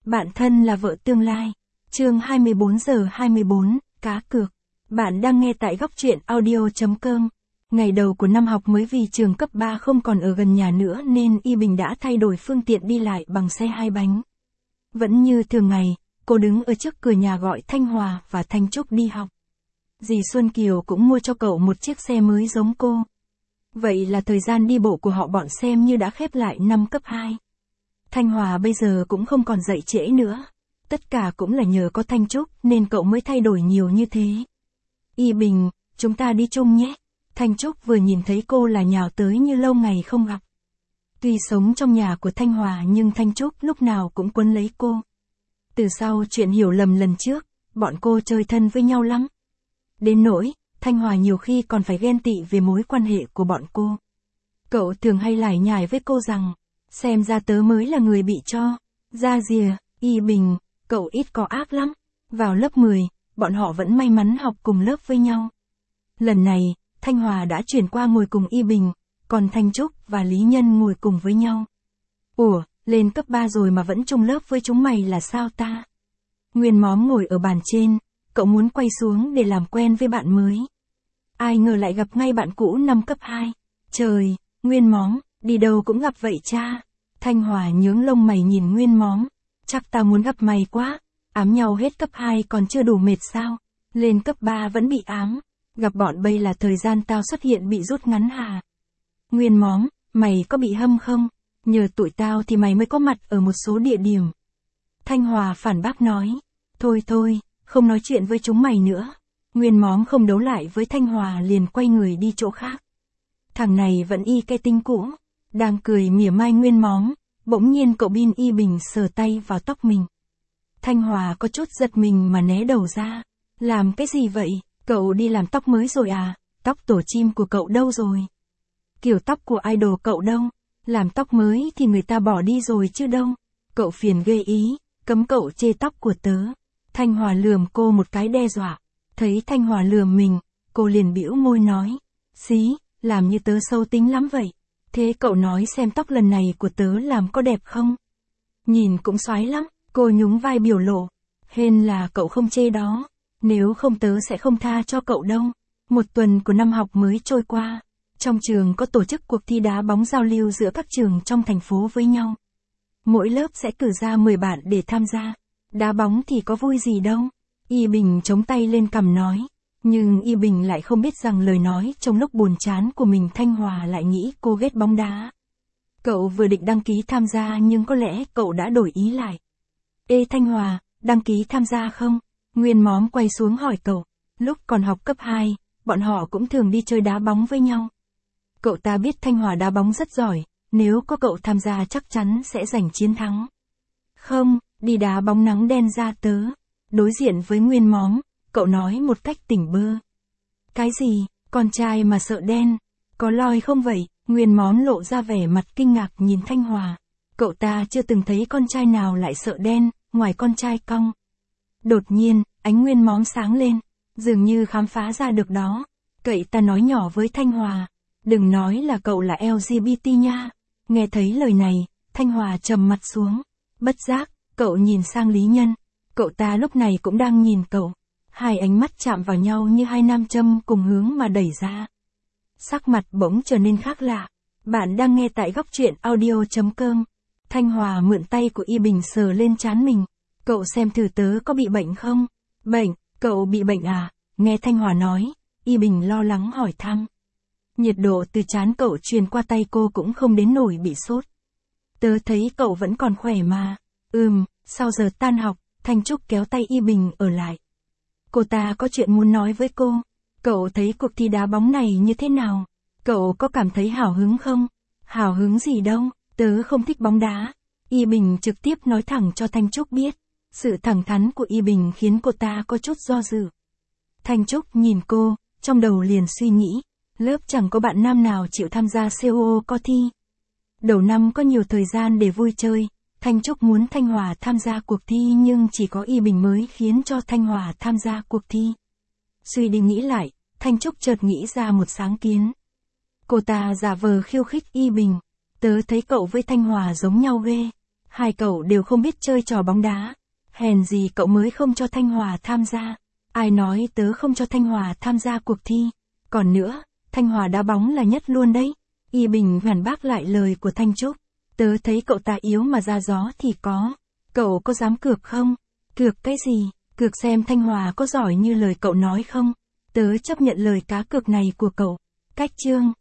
Bạn thân là vợ tương lai. Chương 24:24, cá cược. Bạn đang nghe tại góc truyện audio.com. Ngày đầu của năm học mới vì trường cấp 3 không còn ở gần nhà nữa nên Y Bình đã thay đổi phương tiện đi lại bằng xe hai bánh. Vẫn như thường ngày, cô đứng ở trước cửa nhà gọi Thanh Hòa và Thanh Trúc đi học. Dì Xuân Kiều cũng mua cho cậu một chiếc xe mới giống cô. Vậy là thời gian đi bộ của họ bọn xem như đã khép lại năm cấp 2. Thanh Hòa bây giờ cũng không còn dậy trễ nữa. Tất cả cũng là nhờ có Thanh Trúc nên cậu mới thay đổi nhiều như thế. Y Bình, chúng ta đi chung nhé. Thanh Trúc vừa nhìn thấy cô là nhào tới như lâu ngày không gặp. Tuy sống trong nhà của Thanh Hòa nhưng Thanh Trúc lúc nào cũng quấn lấy cô. Từ sau chuyện hiểu lầm lần trước, bọn cô chơi thân với nhau lắm. Đến nỗi, Thanh Hòa nhiều khi còn phải ghen tị về mối quan hệ của bọn cô. Cậu thường hay lải nhải với cô rằng, xem ra tớ mới là người bị cho. Ra rìa, Y Bình, cậu ít có ác lắm. Vào lớp 10, bọn họ vẫn may mắn học cùng lớp với nhau. Lần này, Thanh Hòa đã chuyển qua ngồi cùng Y Bình, còn Thanh Trúc và Lý Nhân ngồi cùng với nhau. Ủa, lên cấp 3 rồi mà vẫn chung lớp với chúng mày là sao ta? Nguyên Móm ngồi ở bàn trên, cậu muốn quay xuống để làm quen với bạn mới. Ai ngờ lại gặp ngay bạn cũ năm cấp 2. Trời, Nguyên Móm, đi đâu cũng gặp vậy cha. Thanh Hòa nhướng lông mày nhìn Nguyên Móm. Chắc tao muốn gặp mày quá. Ám nhau hết cấp 2 còn chưa đủ mệt sao? Lên cấp 3 vẫn bị ám. Gặp bọn bây là thời gian tao xuất hiện bị rút ngắn hà. Nguyên Móm, mày có bị hâm không? Nhờ tụi tao thì mày mới có mặt ở một số địa điểm. Thanh Hòa phản bác nói. Thôi, không nói chuyện với chúng mày nữa. Nguyên Móm không đấu lại với Thanh Hòa liền quay người đi chỗ khác. Thằng này vẫn y cái tính cũ. Đang cười mỉa mai Nguyên Móm, bỗng nhiên cậu bin Y Bình sờ tay vào tóc mình. Thanh Hòa có chút giật mình mà né đầu ra. Làm cái gì vậy? Cậu đi làm tóc mới rồi à? Tóc tổ chim của cậu đâu rồi? Kiểu tóc của idol cậu đâu? Làm tóc mới thì người ta bỏ đi rồi chứ đâu. Cậu phiền ghê ý, cấm cậu chê tóc của tớ. Thanh Hòa lườm cô một cái đe dọa. Thấy Thanh Hòa lườm mình, cô liền bĩu môi nói. Xí, làm như tớ sâu tính lắm vậy. Thế cậu nói xem tóc lần này của tớ làm có đẹp không? Nhìn cũng xoái lắm, cô nhún vai biểu lộ. Hên là cậu không chê đó. Nếu không tớ sẽ không tha cho cậu đâu. Một tuần của năm học mới trôi qua. Trong trường có tổ chức cuộc thi đá bóng giao lưu giữa các trường trong thành phố với nhau. Mỗi lớp sẽ cử ra 10 bạn để tham gia. Đá bóng thì có vui gì đâu. Y Bình chống tay lên cằm nói. Nhưng Y Bình lại không biết rằng lời nói trong lúc buồn chán của mình Thanh Hòa lại nghĩ cô ghét bóng đá. Cậu vừa định đăng ký tham gia nhưng có lẽ cậu đã đổi ý lại. Ê Thanh Hòa, đăng ký tham gia không? Nguyên Móm quay xuống hỏi cậu. Lúc còn học cấp 2, bọn họ cũng thường đi chơi đá bóng với nhau. Cậu ta biết Thanh Hòa đá bóng rất giỏi, nếu có cậu tham gia chắc chắn sẽ giành chiến thắng. Không, đi đá bóng nắng đen ra tớ. Đối diện với Nguyên Móm, cậu nói một cách tỉnh bơ. Cái gì, con trai mà sợ đen? Có lòi không vậy? Nguyên Móm lộ ra vẻ mặt kinh ngạc nhìn Thanh Hòa. Cậu ta chưa từng thấy con trai nào lại sợ đen, ngoài con trai cong. Đột nhiên, ánh Nguyên Móm sáng lên, dường như khám phá ra được đó. Cậy ta nói nhỏ với Thanh Hòa. Đừng nói là cậu là LGBT nha. Nghe thấy lời này, Thanh Hòa trầm mặt xuống. Bất giác, cậu nhìn sang Lý Nhân. Cậu ta lúc này cũng đang nhìn cậu. Hai ánh mắt chạm vào nhau như hai nam châm cùng hướng mà đẩy ra. Sắc mặt bỗng trở nên khác lạ. Bạn đang nghe tại góc truyện audio.com. Thanh Hòa mượn tay của Y Bình sờ lên trán mình. Cậu xem thử tớ có bị bệnh không? Bệnh, cậu bị bệnh à? Nghe Thanh Hòa nói, Y Bình lo lắng hỏi thăm. Nhiệt độ từ trán cậu truyền qua tay cô cũng không đến nổi bị sốt. Tớ thấy cậu vẫn còn khỏe mà. Sau giờ tan học, Thanh Trúc kéo tay Y Bình ở lại. Cô ta có chuyện muốn nói với cô. Cậu thấy cuộc thi đá bóng này như thế nào? Cậu có cảm thấy hào hứng không? Hào hứng gì đâu, tớ không thích bóng đá. Y Bình trực tiếp nói thẳng cho Thanh Trúc biết. Sự thẳng thắn của Y Bình khiến cô ta có chút do dự. Thanh Trúc nhìn cô, trong đầu liền suy nghĩ. Lớp chẳng có bạn nam nào chịu tham gia COO có thi. Đầu năm có nhiều thời gian để vui chơi. Thanh Trúc muốn Thanh Hòa tham gia cuộc thi nhưng chỉ có Y Bình mới khiến cho Thanh Hòa tham gia cuộc thi. Suy đi nghĩ lại, Thanh Trúc chợt nghĩ ra một sáng kiến. Cô ta giả vờ khiêu khích Y Bình. Tớ thấy cậu với Thanh Hòa giống nhau ghê. Hai cậu đều không biết chơi trò bóng đá. Hèn gì cậu mới không cho Thanh Hòa tham gia. Ai nói tớ không cho Thanh Hòa tham gia cuộc thi. Còn nữa, Thanh Hòa đá bóng là nhất luôn đấy. Y Bình phản bác lại lời của Thanh Trúc. Tớ thấy cậu ta yếu mà ra gió thì có. Cậu có dám cược không? Cược cái gì? Cược xem Thanh Hòa có giỏi như lời cậu nói không? Tớ chấp nhận lời cá cược này của cậu. Cách chương